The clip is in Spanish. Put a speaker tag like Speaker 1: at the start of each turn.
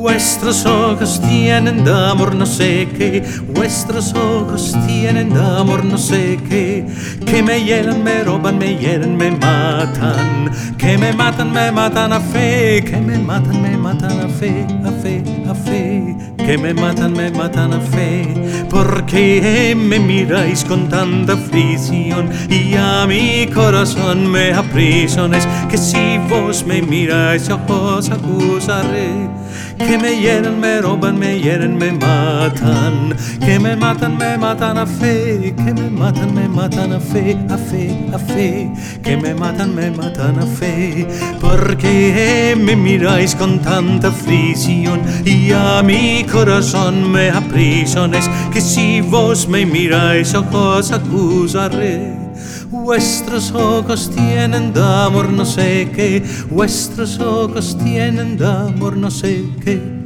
Speaker 1: Vuestros ojos tienen de amor no sé qué, vuestros ojos tienen de amor no sé qué, que me hieran, me roban, me hieren, me matan, que me matan a fe, que me matan a fe, a fe, a fe, que me matan a fe, porque me miráis con tanta aflicción y a mi corazón me aprisionáis, que si vos me miráis yo os acusaré. Que me hieren, me roban, me hieren, me matan, que me matan a fe, que me matan a fe, a fe, a fe, que me matan a fe, porque me miráis con tanta aflicción y a mi corazón me aprisionáis, que si vos me miráis yo os acusaré. Vuestros ojos tienen de amor no sé qué, vuestros ojos tienen de amor no sé qué,